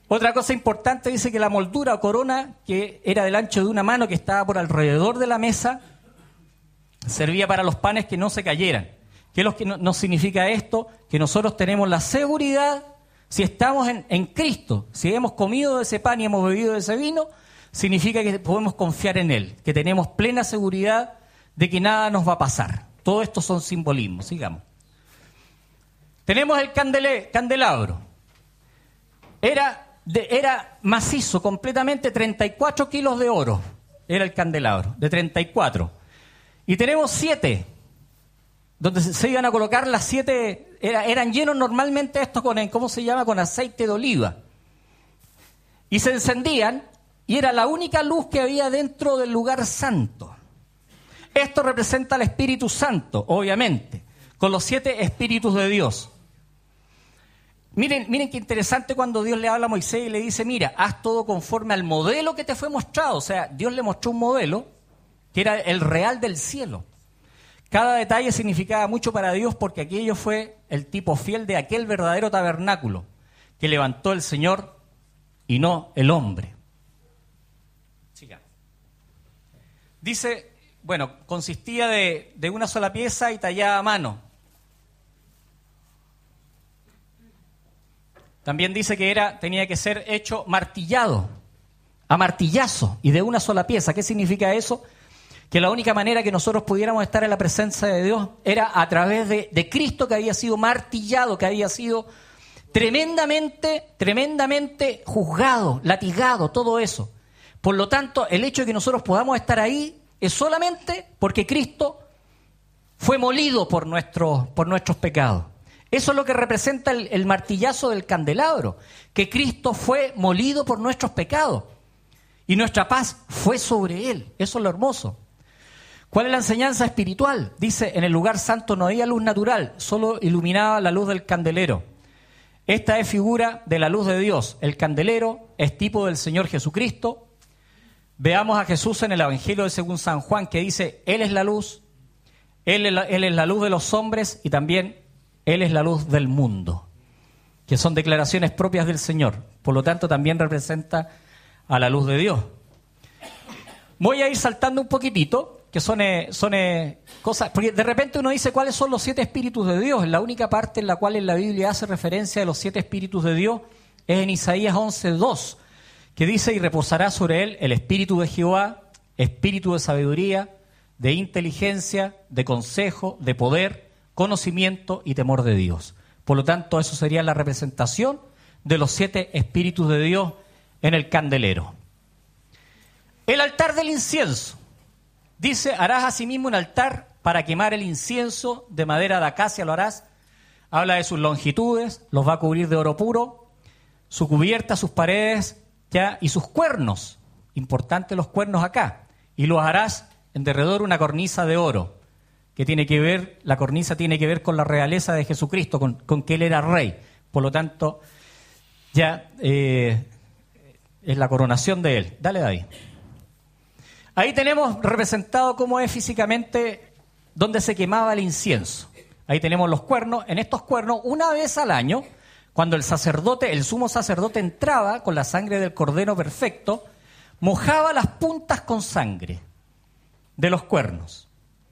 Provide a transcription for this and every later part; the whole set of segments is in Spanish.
Otra cosa importante, dice que la moldura o corona, que era del ancho de una mano, que estaba por alrededor de la mesa, servía para los panes que no se cayeran. ¿Qué es lo que nos significa esto? Que nosotros tenemos la seguridad, si estamos en Cristo, si hemos comido de ese pan y hemos bebido de ese vino, significa que podemos confiar en Él, que tenemos plena seguridad de que nada nos va a pasar. Todo esto son simbolismos, sigamos. Tenemos el candelabro. Era macizo, completamente 34 kilos de oro. Era el candelabro, de 34. Y tenemos 7, donde se iban a colocar las 7, eran llenos normalmente estos con, ¿cómo se llama?, con aceite de oliva. Y se encendían, y era la única luz que había dentro del lugar santo. Esto representa al Espíritu Santo, obviamente, con los 7 espíritus de Dios. Miren qué interesante cuando Dios le habla a Moisés y le dice, mira, haz todo conforme al modelo que te fue mostrado. O sea, Dios le mostró un modelo que era el real del cielo. Cada detalle significaba mucho para Dios porque aquello fue el tipo fiel de aquel verdadero tabernáculo que levantó el Señor y no el hombre. Siga. Dice, bueno, consistía de una sola pieza y tallada a mano. También dice que tenía que ser hecho martillado, a martillazo y de una sola pieza. ¿Qué significa eso? Que la única manera que nosotros pudiéramos estar en la presencia de Dios era a través de Cristo, que había sido martillado, que había sido tremendamente juzgado, latigado, todo eso. Por lo tanto, el hecho de que nosotros podamos estar ahí es solamente porque Cristo fue molido por nuestros pecados. Eso es lo que representa el martillazo del candelabro, que Cristo fue molido por nuestros pecados y nuestra paz fue sobre Él. Eso es lo hermoso. ¿Cuál es la enseñanza espiritual? Dice, en el lugar santo no había luz natural, solo iluminaba la luz del candelero. Esta es figura de la luz de Dios. El candelero es tipo del Señor Jesucristo. Veamos a Jesús en el Evangelio de según San Juan, que dice, Él es la luz, Él es la luz de los hombres y también Él es la luz del mundo, que son declaraciones propias del Señor. Por lo tanto, también representa a la luz de Dios. Voy a ir saltando un poquitito, que son cosas, porque de repente uno dice cuáles son los 7 espíritus de Dios. La única parte en la cual en la Biblia hace referencia a los 7 espíritus de Dios es en Isaías 11:2, que dice, y reposará sobre él el espíritu de Jehová, espíritu de sabiduría, de inteligencia, de consejo, de poder, conocimiento y temor de Dios. Por lo tanto, eso sería la representación de los 7 espíritus de Dios en el candelero. El altar del incienso. Dice, harás asimismo un altar para quemar el incienso, de madera de acacia lo harás. Habla de sus longitudes, los va a cubrir de oro puro, su cubierta, sus paredes, ya, y sus cuernos. Importante los cuernos acá. Y los harás en derredor una cornisa de oro. Que tiene que ver, la cornisa tiene que ver con la realeza de Jesucristo, con que Él era rey. Por lo tanto, ya es la coronación de Él. Dale, David. Ahí tenemos representado cómo es físicamente donde se quemaba el incienso. Ahí tenemos los cuernos. En estos cuernos, una vez al año, cuando el sumo sacerdote entraba con la sangre del cordero perfecto, mojaba las puntas con sangre de los cuernos.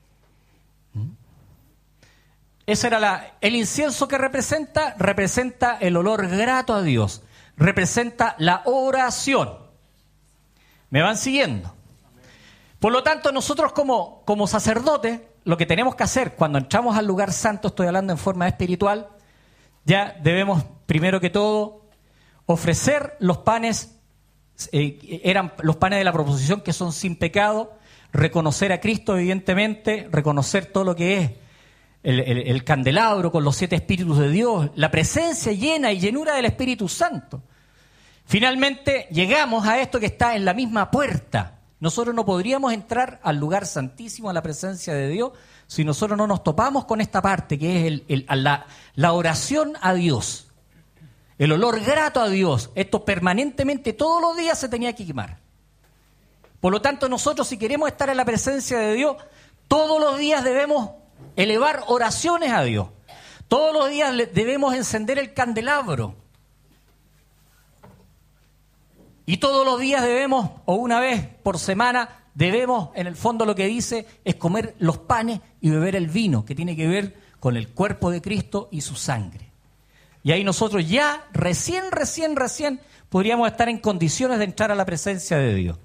Ese era el incienso que representa el olor grato a Dios, representa la oración. ¿Me van siguiendo? Por lo tanto, nosotros como sacerdotes, lo que tenemos que hacer cuando entramos al lugar santo, estoy hablando en forma espiritual, ya debemos, primero que todo, ofrecer los panes, eran los panes de la proposición que son sin pecado, reconocer a Cristo, evidentemente, reconocer todo lo que es el candelabro con los 7 espíritus de Dios, la presencia llena y llenura del Espíritu Santo. Finalmente, llegamos a esto que está en la misma puerta. Nosotros no podríamos entrar al lugar santísimo, a la presencia de Dios, si nosotros no nos topamos con esta parte, que es la oración a Dios, el olor grato a Dios. Esto permanentemente, todos los días se tenía que quemar. Por lo tanto, nosotros, si queremos estar en la presencia de Dios, todos los días debemos elevar oraciones a Dios. Todos los días debemos encender el candelabro. Y todos los días debemos, o una vez por semana, debemos, en el fondo lo que dice, es comer los panes y beber el vino, que tiene que ver con el cuerpo de Cristo y su sangre. Y ahí nosotros ya, recién, podríamos estar en condiciones de entrar a la presencia de Dios.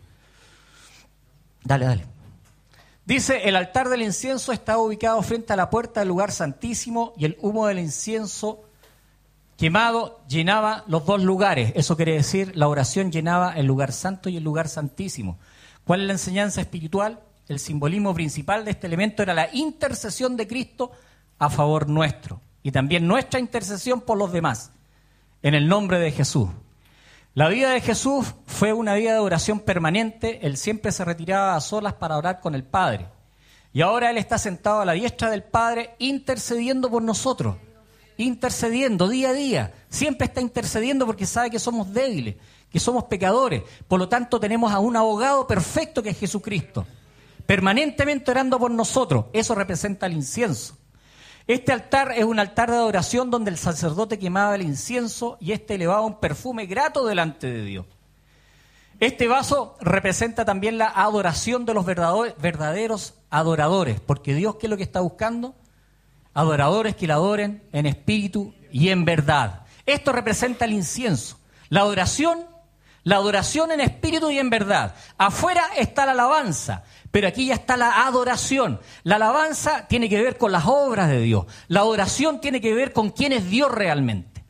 Dale. Dice, el altar del incienso está ubicado frente a la puerta del lugar santísimo y el humo del incienso quemado llenaba los dos lugares. Eso quiere decir, la oración llenaba el lugar santo y el lugar santísimo. ¿Cuál es la enseñanza espiritual? El simbolismo principal de este elemento era la intercesión de Cristo a favor nuestro y también nuestra intercesión por los demás, en el nombre de Jesús. La vida de Jesús fue una vida de oración permanente. Él siempre se retiraba a solas para orar con el Padre. Y ahora Él está sentado a la diestra del Padre intercediendo por nosotros. Intercediendo día a día. Siempre está intercediendo porque sabe que somos débiles, que somos pecadores. Por lo tanto, tenemos a un abogado perfecto que es Jesucristo, permanentemente orando por nosotros. Eso representa el incienso. Este altar es un altar de adoración donde el sacerdote quemaba el incienso y este elevaba un perfume grato delante de Dios. Este vaso representa también la adoración de los verdaderos adoradores, porque Dios, ¿qué es lo que está buscando? Adoradores que le adoren en espíritu y en verdad. Esto representa el incienso, la adoración en espíritu y en verdad. Afuera está la alabanza, pero aquí ya está la adoración. La alabanza tiene que ver con las obras de Dios. La adoración tiene que ver con quién es Dios realmente.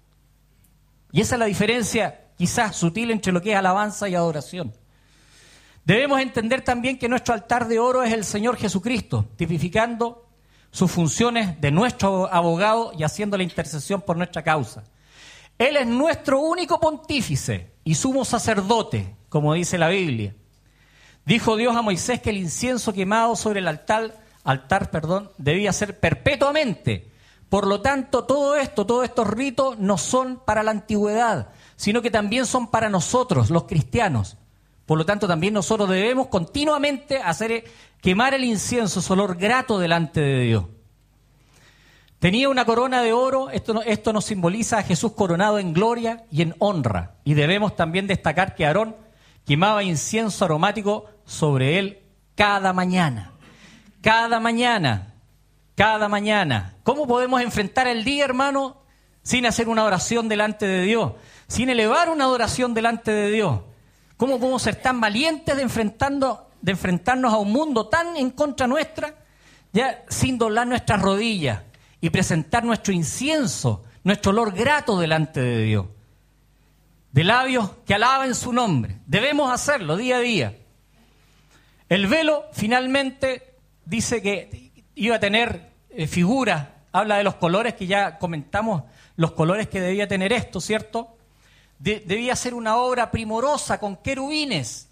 Y esa es la diferencia quizás sutil entre lo que es alabanza y adoración. Debemos entender también que nuestro altar de oro es el Señor Jesucristo, tipificando sus funciones de nuestro abogado y haciendo la intercesión por nuestra causa. Él es nuestro único pontífice y sumo sacerdote, como dice la Biblia. Dijo Dios a Moisés que el incienso quemado sobre el altar, debía ser perpetuamente. Por lo tanto, todos estos ritos no son para la antigüedad, sino que también son para nosotros, los cristianos. Por lo tanto, también nosotros debemos continuamente quemar el incienso, su olor grato delante de Dios. Tenía una corona de oro. Esto nos simboliza a Jesús coronado en gloria y en honra. Y debemos también destacar que Aarón quemaba incienso aromático sobre él cada mañana. Cada mañana. ¿Cómo podemos enfrentar el día, hermano, sin hacer una oración delante de Dios? Sin elevar una adoración delante de Dios. ¿Cómo podemos ser tan valientes de enfrentarnos a un mundo tan en contra nuestra, ya sin doblar nuestras rodillas y presentar nuestro incienso, nuestro olor grato delante de Dios? De labios que alaben su nombre. Debemos hacerlo día a día. El velo finalmente dice que iba a tener figuras, habla de los colores que ya comentamos, los colores que debía tener esto, ¿cierto? Debía ser una obra primorosa con querubines.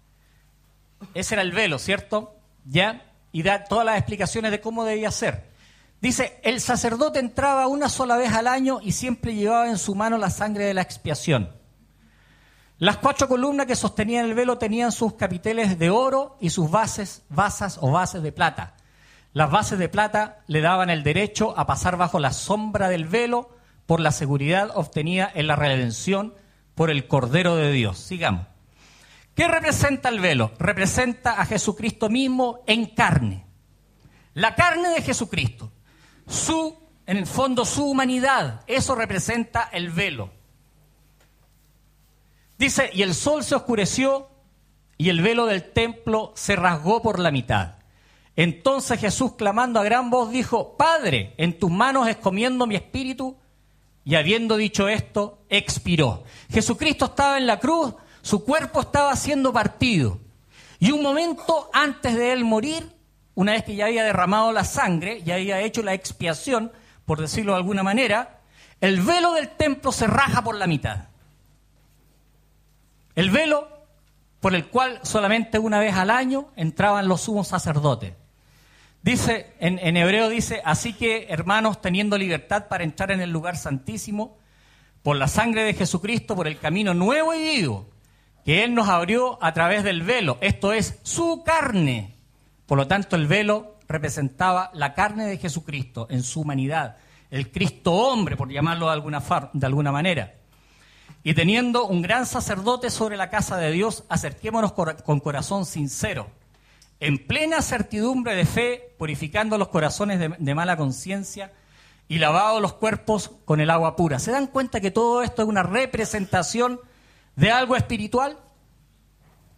Ese era el velo, ¿cierto? ¿Ya? Y da todas las explicaciones de cómo debía ser. Dice, el sacerdote entraba una sola vez al año y siempre llevaba en su mano la sangre de la expiación. Las 4 columnas que sostenían el velo tenían sus capiteles de oro y sus bases de plata. Las bases de plata le daban el derecho a pasar bajo la sombra del velo por la seguridad obtenida en la redención por el Cordero de Dios. Sigamos. ¿Qué representa el velo? Representa a Jesucristo mismo en carne. La carne de Jesucristo. En el fondo, su humanidad. Eso representa el velo. Dice, y el sol se oscureció y el velo del templo se rasgó por la mitad. Entonces Jesús, clamando a gran voz, dijo, Padre, en tus manos encomiendo mi espíritu. Y habiendo dicho esto, expiró. Jesucristo estaba en la cruz, su cuerpo estaba siendo partido. Y un momento antes de él morir, una vez que ya había derramado la sangre, ya había hecho la expiación, por decirlo de alguna manera, el velo del templo se raja por la mitad. El velo por el cual solamente una vez al año entraban los sumos sacerdotes. Dice, en hebreo dice, así que hermanos, teniendo libertad para entrar en el lugar santísimo, por la sangre de Jesucristo, por el camino nuevo y vivo, que Él nos abrió a través del velo, esto es su carne. Por lo tanto, el velo representaba la carne de Jesucristo en su humanidad, el Cristo hombre, por llamarlo de alguna manera. Y teniendo un gran sacerdote sobre la casa de Dios, acerquémonos con corazón sincero, en plena certidumbre de fe, purificando los corazones de mala conciencia y lavados los cuerpos con el agua pura. ¿Se dan cuenta que todo esto es una representación de algo espiritual?